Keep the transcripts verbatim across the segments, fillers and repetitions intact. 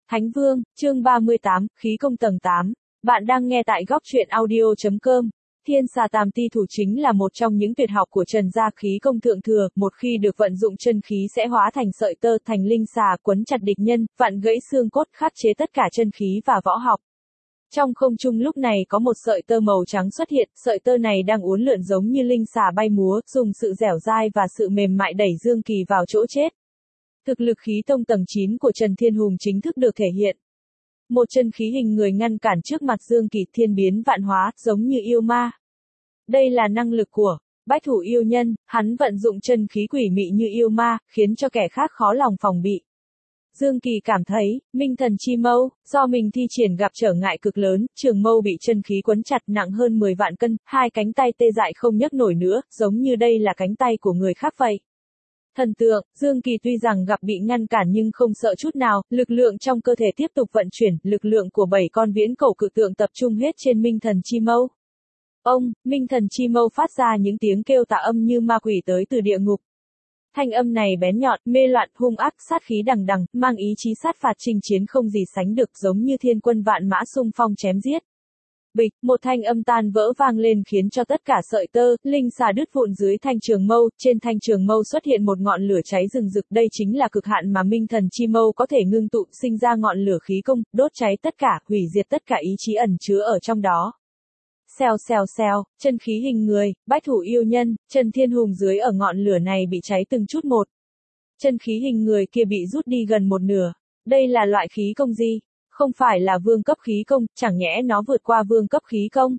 Thánh Vương, chương ba mươi tám, khí công tầng tám. Bạn đang nghe tại góc truyện audio.com. Thiên xà tàm ti thủ chính là một trong những tuyệt học của Trần gia khí công thượng thừa, một khi được vận dụng chân khí sẽ hóa thành sợi tơ, thành linh xà, quấn chặt địch nhân, vặn gãy xương cốt, khắc chế tất cả chân khí và võ học. Trong không trung lúc này có một sợi tơ màu trắng xuất hiện, sợi tơ này đang uốn lượn giống như linh xà bay múa, dùng sự dẻo dai và sự mềm mại đẩy Dương Kỳ vào chỗ chết. Thực lực khí tông tầng chín của Trần Thiên Hùng chính thức được thể hiện. Một chân khí hình người ngăn cản trước mặt Dương Kỳ, thiên biến vạn hóa, giống như yêu ma. Đây là năng lực của bách thủ yêu nhân, hắn vận dụng chân khí quỷ mị như yêu ma, khiến cho kẻ khác khó lòng phòng bị. Dương Kỳ cảm thấy, minh thần chi mâu, do mình thi triển gặp trở ngại cực lớn, trường mâu bị chân khí quấn chặt nặng hơn mười vạn cân, hai cánh tay tê dại không nhấc nổi nữa, giống như đây là cánh tay của người khác vậy. Thần tượng, Dương Kỳ tuy rằng gặp bị ngăn cản nhưng không sợ chút nào, lực lượng trong cơ thể tiếp tục vận chuyển, lực lượng của bảy con viễn cổ cự tượng tập trung hết trên minh thần chi mâu. Ông, minh thần chi mâu phát ra những tiếng kêu tà âm như ma quỷ tới từ địa ngục. Thanh âm này bén nhọn, mê loạn, hung ác, sát khí đằng đằng, mang ý chí sát phạt chinh chiến không gì sánh được, giống như thiên quân vạn mã xung phong chém giết. Bịch, một thanh âm tan vỡ vang lên khiến cho tất cả sợi tơ, linh xà đứt vụn dưới thanh trường mâu, trên thanh trường mâu xuất hiện một ngọn lửa cháy rừng rực, đây chính là cực hạn mà minh thần chi mâu có thể ngưng tụ, sinh ra ngọn lửa khí công, đốt cháy tất cả, hủy diệt tất cả ý chí ẩn chứa ở trong đó. Xèo xèo xèo, chân khí hình người, bách thủ yêu nhân, Trần Thiên Hùng dưới ở ngọn lửa này bị cháy từng chút một. Chân khí hình người kia bị rút đi gần một nửa. Đây là loại khí công gì? Không phải là vương cấp khí công, chẳng nhẽ nó vượt qua vương cấp khí công?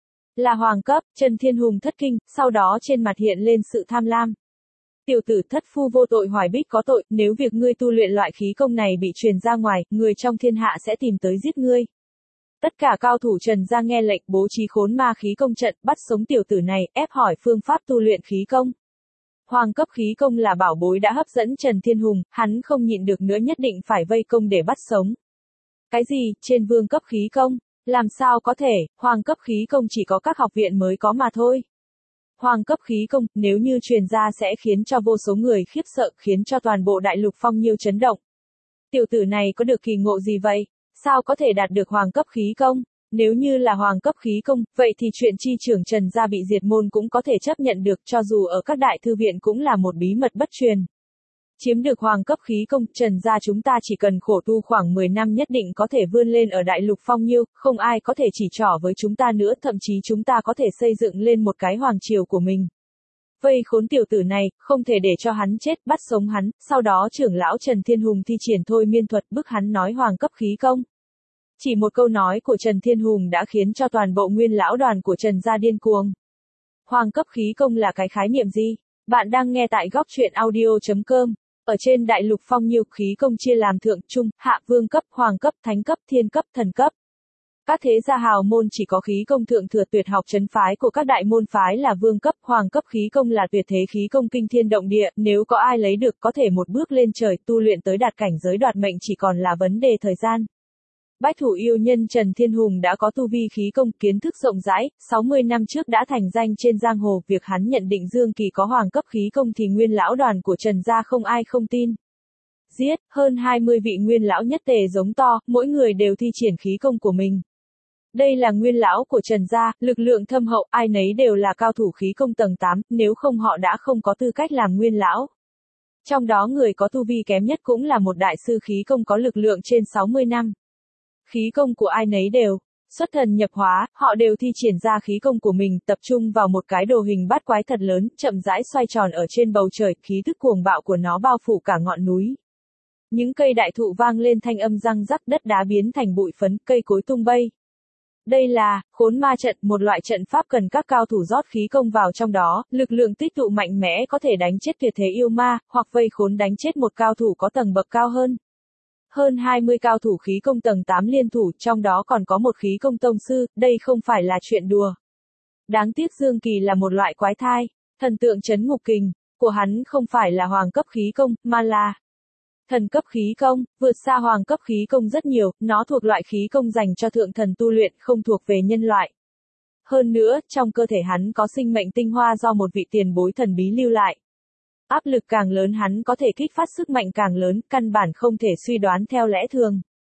Là hoàng cấp, Trần Thiên Hùng thất kinh, sau đó trên mặt hiện lên sự tham lam. Tiểu tử thất phu vô tội hoài bích có tội, nếu việc ngươi tu luyện loại khí công này bị truyền ra ngoài, người trong thiên hạ sẽ tìm tới giết ngươi. Tất cả cao thủ Trần gia nghe lệnh bố trí khốn ma khí công trận, bắt sống tiểu tử này, ép hỏi phương pháp tu luyện khí công. Hoàng cấp khí công là bảo bối đã hấp dẫn Trần Thiên Hùng, hắn không nhịn được nữa nhất định phải vây công để bắt sống. Cái gì, trên vương cấp khí công? Làm sao có thể, hoàng cấp khí công chỉ có các học viện mới có mà thôi. Hoàng cấp khí công, nếu như truyền ra sẽ khiến cho vô số người khiếp sợ, khiến cho toàn bộ đại lục phong nhiêu chấn động. Tiểu tử này có được kỳ ngộ gì vậy? Sao có thể đạt được hoàng cấp khí công? Nếu như là hoàng cấp khí công, vậy thì chuyện chi trưởng Trần gia bị diệt môn cũng có thể chấp nhận được, cho dù ở các đại thư viện cũng là một bí mật bất truyền. Chiếm được hoàng cấp khí công, Trần gia chúng ta chỉ cần khổ tu khoảng mười năm nhất định có thể vươn lên ở đại lục phong nhiêu, không ai có thể chỉ trỏ với chúng ta nữa, thậm chí chúng ta có thể xây dựng lên một cái hoàng triều của mình. Vây khốn tiểu tử này, không thể để cho hắn chết, bắt sống hắn, sau đó trưởng lão Trần Thiên Hùng thi triển thôi miên thuật bức hắn nói hoàng cấp khí công. Chỉ một câu nói của Trần Thiên Hùng đã khiến cho toàn bộ nguyên lão đoàn của Trần gia điên cuồng. Hoàng cấp khí công là cái khái niệm gì? Bạn đang nghe tại góc truyện audio.com. Ở trên đại lục phong nhiêu, khí công chia làm thượng, trung, hạ, vương cấp, hoàng cấp, thánh cấp, thiên cấp, thần cấp. Các thế gia hào môn chỉ có khí công thượng thừa tuyệt học trấn phái của các đại môn phái là vương cấp, hoàng cấp khí công là tuyệt thế khí công kinh thiên động địa, nếu có ai lấy được có thể một bước lên trời, tu luyện tới đạt cảnh giới đoạt mệnh chỉ còn là vấn đề thời gian. Bách thủ yêu nhân Trần Thiên Hùng đã có tu vi khí công, kiến thức rộng rãi, sáu mươi năm trước đã thành danh trên giang hồ, việc hắn nhận định Dương Kỳ có hoàng cấp khí công thì nguyên lão đoàn của Trần gia không ai không tin. Giết, hơn hai mươi vị nguyên lão nhất tề giống to, mỗi người đều thi triển khí công của mình. Đây là nguyên lão của Trần gia, lực lượng thâm hậu, ai nấy đều là cao thủ khí công tầng tám, nếu không họ đã không có tư cách làm nguyên lão. Trong đó người có tu vi kém nhất cũng là một đại sư khí công có lực lượng trên sáu mươi năm. Khí công của ai nấy đều xuất thần nhập hóa, họ đều thi triển ra khí công của mình, tập trung vào một cái đồ hình bát quái thật lớn, chậm rãi xoay tròn ở trên bầu trời, khí tức cuồng bạo của nó bao phủ cả ngọn núi. Những cây đại thụ vang lên thanh âm răng rắc, đất đá biến thành bụi phấn, cây cối tung bay. Đây là khốn ma trận, một loại trận pháp cần các cao thủ rót khí công vào trong đó, lực lượng tích tụ mạnh mẽ có thể đánh chết tuyệt thế yêu ma, hoặc vây khốn đánh chết một cao thủ có tầng bậc cao hơn. Hơn hai mươi cao thủ khí công tầng tám liên thủ, trong đó còn có một khí công tông sư, đây không phải là chuyện đùa. Đáng tiếc Dương Kỳ là một loại quái thai, thần tượng trấn ngục kình, của hắn không phải là hoàng cấp khí công, mà là thần cấp khí công, vượt xa hoàng cấp khí công rất nhiều, nó thuộc loại khí công dành cho thượng thần tu luyện, không thuộc về nhân loại. Hơn nữa, trong cơ thể hắn có sinh mệnh tinh hoa do một vị tiền bối thần bí lưu lại. Áp lực càng lớn hắn có thể kích phát sức mạnh càng lớn, căn bản không thể suy đoán theo lẽ thường.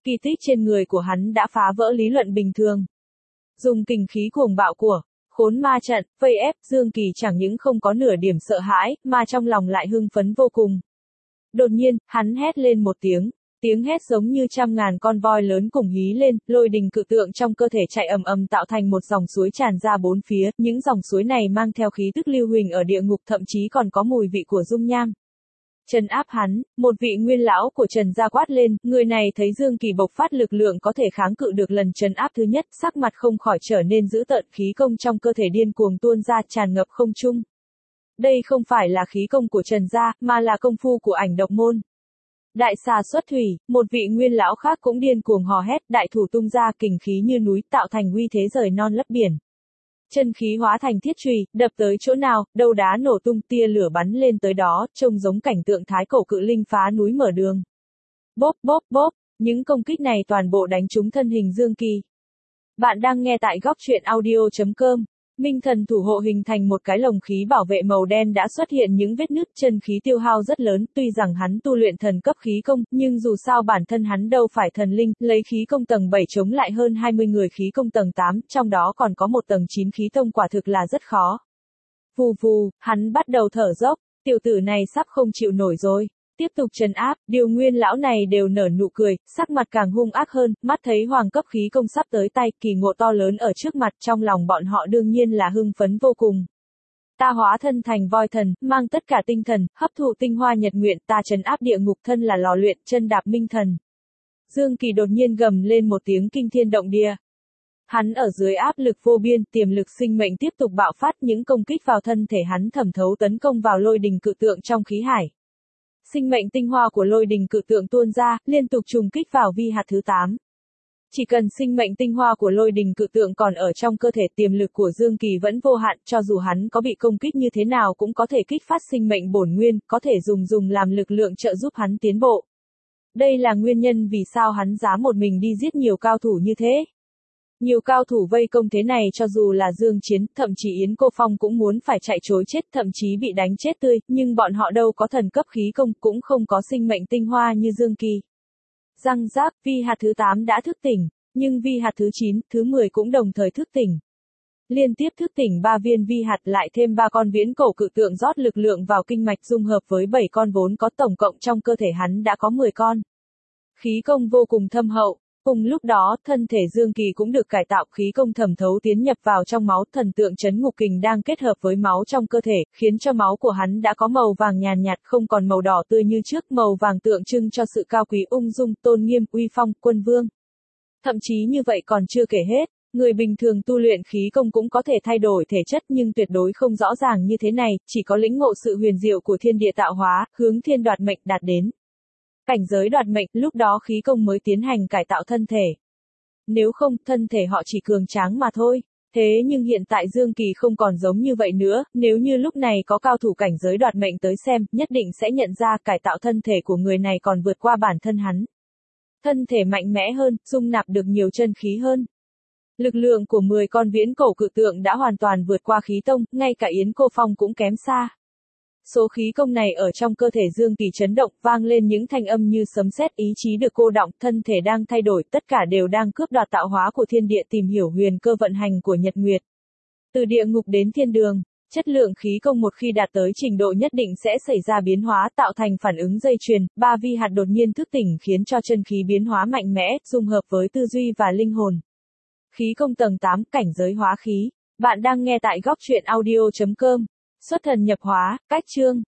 Kỳ tích trên người của hắn đã phá vỡ lý luận bình thường. Dùng kình khí cuồng bạo của Khốn Ma Trận vây ép, Dương Kỳ chẳng những không có nửa điểm sợ hãi, mà trong lòng lại hưng phấn vô cùng. Đột nhiên, hắn hét lên một tiếng, tiếng hét giống như trăm ngàn con voi lớn cùng hí lên, lôi đình cự tượng trong cơ thể chạy ầm ầm tạo thành một dòng suối tràn ra bốn phía, những dòng suối này mang theo khí tức lưu huỳnh ở địa ngục, thậm chí còn có mùi vị của dung nham. Trấn áp hắn, một vị nguyên lão của Trần gia quát lên, người này thấy Dương Kỳ bộc phát lực lượng có thể kháng cự được lần trấn áp thứ nhất, sắc mặt không khỏi trở nên dữ tợn, khí công trong cơ thể điên cuồng tuôn ra tràn ngập không trung. Đây không phải là khí công của Trần gia, mà là công phu của Ảnh Độc môn. Đại xà xuất thủy, một vị nguyên lão khác cũng điên cuồng hò hét, đại thủ tung ra, kình khí như núi, tạo thành uy thế rời non lấp biển. Chân khí hóa thành thiết chùy, đập tới chỗ nào, đâu đá nổ tung, tia lửa bắn lên tới đó, trông giống cảnh tượng thái cổ cự linh phá núi mở đường. Bốp bốp bốp, những công kích này toàn bộ đánh trúng thân hình Dương Kỳ. Bạn đang nghe tại góc truyện audio chấm com. Minh thần thủ hộ hình thành một cái lồng khí bảo vệ màu đen đã xuất hiện những vết nứt, chân khí tiêu hao rất lớn, tuy rằng hắn tu luyện thần cấp khí công, nhưng dù sao bản thân hắn đâu phải thần linh, lấy khí công tầng bảy chống lại hơn hai mươi người khí công tầng tám, trong đó còn có một tầng chín khí tông, quả thực là rất khó. Vù vù, hắn bắt đầu thở dốc, tiểu tử này sắp không chịu nổi rồi. Tiếp tục trấn áp, điều nguyên lão này đều nở nụ cười, sắc mặt càng hung ác hơn, mắt thấy hoàng cấp khí công sắp tới tay, kỳ ngộ to lớn ở trước mặt, trong lòng bọn họ đương nhiên là hưng phấn vô cùng. Ta hóa thân thành voi thần, mang tất cả tinh thần, hấp thụ tinh hoa nhật nguyện, ta trấn áp địa ngục, thân là lò luyện, chân đạp minh thần. Dương Kỳ đột nhiên gầm lên một tiếng kinh thiên động địa. Hắn ở dưới áp lực vô biên, tiềm lực sinh mệnh tiếp tục bạo phát, những công kích vào thân thể hắn thẩm thấu tấn công vào lôi đình cự tượng trong khí hải. Sinh mệnh tinh hoa của lôi đình cự tượng tuôn ra, liên tục trùng kích vào vi hạt thứ tám. Chỉ cần sinh mệnh tinh hoa của lôi đình cự tượng còn ở trong cơ thể, tiềm lực của Dương Kỳ vẫn vô hạn, cho dù hắn có bị công kích như thế nào cũng có thể kích phát sinh mệnh bổn nguyên, có thể dùng dùng làm lực lượng trợ giúp hắn tiến bộ. Đây là nguyên nhân vì sao hắn dám một mình đi giết nhiều cao thủ như thế. Nhiều cao thủ vây công thế này, cho dù là Dương Chiến, thậm chí Yến Cô Phong cũng muốn phải chạy trối chết, thậm chí bị đánh chết tươi, nhưng bọn họ đâu có thần cấp khí công, cũng không có sinh mệnh tinh hoa như Dương Kỳ. Răng rác, vi hạt thứ tám đã thức tỉnh, nhưng vi hạt thứ chín, thứ mười cũng đồng thời thức tỉnh. Liên tiếp thức tỉnh ba viên vi hạt, lại thêm ba con viễn cổ cự tượng rót lực lượng vào kinh mạch dung hợp với bảy con vốn có, tổng cộng trong cơ thể hắn đã có mười con. Khí công vô cùng thâm hậu. Cùng lúc đó, thân thể Dương Kỳ cũng được cải tạo, khí công thẩm thấu tiến nhập vào trong máu, thần tượng trấn ngục kình đang kết hợp với máu trong cơ thể, khiến cho máu của hắn đã có màu vàng nhàn nhạt, không còn màu đỏ tươi như trước, màu vàng tượng trưng cho sự cao quý, ung dung, tôn nghiêm, uy phong, quân vương. Thậm chí như vậy còn chưa kể hết, người bình thường tu luyện khí công cũng có thể thay đổi thể chất, nhưng tuyệt đối không rõ ràng như thế này, chỉ có lĩnh ngộ sự huyền diệu của thiên địa tạo hóa, hướng thiên đoạt mệnh đạt đến. Cảnh giới đoạt mệnh, lúc đó khí công mới tiến hành cải tạo thân thể. Nếu không, thân thể họ chỉ cường tráng mà thôi. Thế nhưng hiện tại Dương Kỳ không còn giống như vậy nữa, nếu như lúc này có cao thủ cảnh giới đoạt mệnh tới xem, nhất định sẽ nhận ra cải tạo thân thể của người này còn vượt qua bản thân hắn. Thân thể mạnh mẽ hơn, dung nạp được nhiều chân khí hơn. Lực lượng của mười con viễn cổ cự tượng đã hoàn toàn vượt qua khí tông, ngay cả Yến Cô Phong cũng kém xa. Số khí công này ở trong cơ thể Dương Kỳ chấn động, vang lên những thanh âm như sấm sét, ý chí được cô đọng, thân thể đang thay đổi, tất cả đều đang cướp đoạt tạo hóa của thiên địa, tìm hiểu huyền cơ vận hành của nhật nguyệt. Từ địa ngục đến thiên đường, chất lượng khí công một khi đạt tới trình độ nhất định sẽ xảy ra biến hóa, tạo thành phản ứng dây chuyền, ba vi hạt đột nhiên thức tỉnh khiến cho chân khí biến hóa mạnh mẽ, dung hợp với tư duy và linh hồn. Khí công tầng tám, cảnh giới hóa khí. Bạn đang nghe tại góc truyện audio chấm com. Xuất thần nhập hóa, cách chương.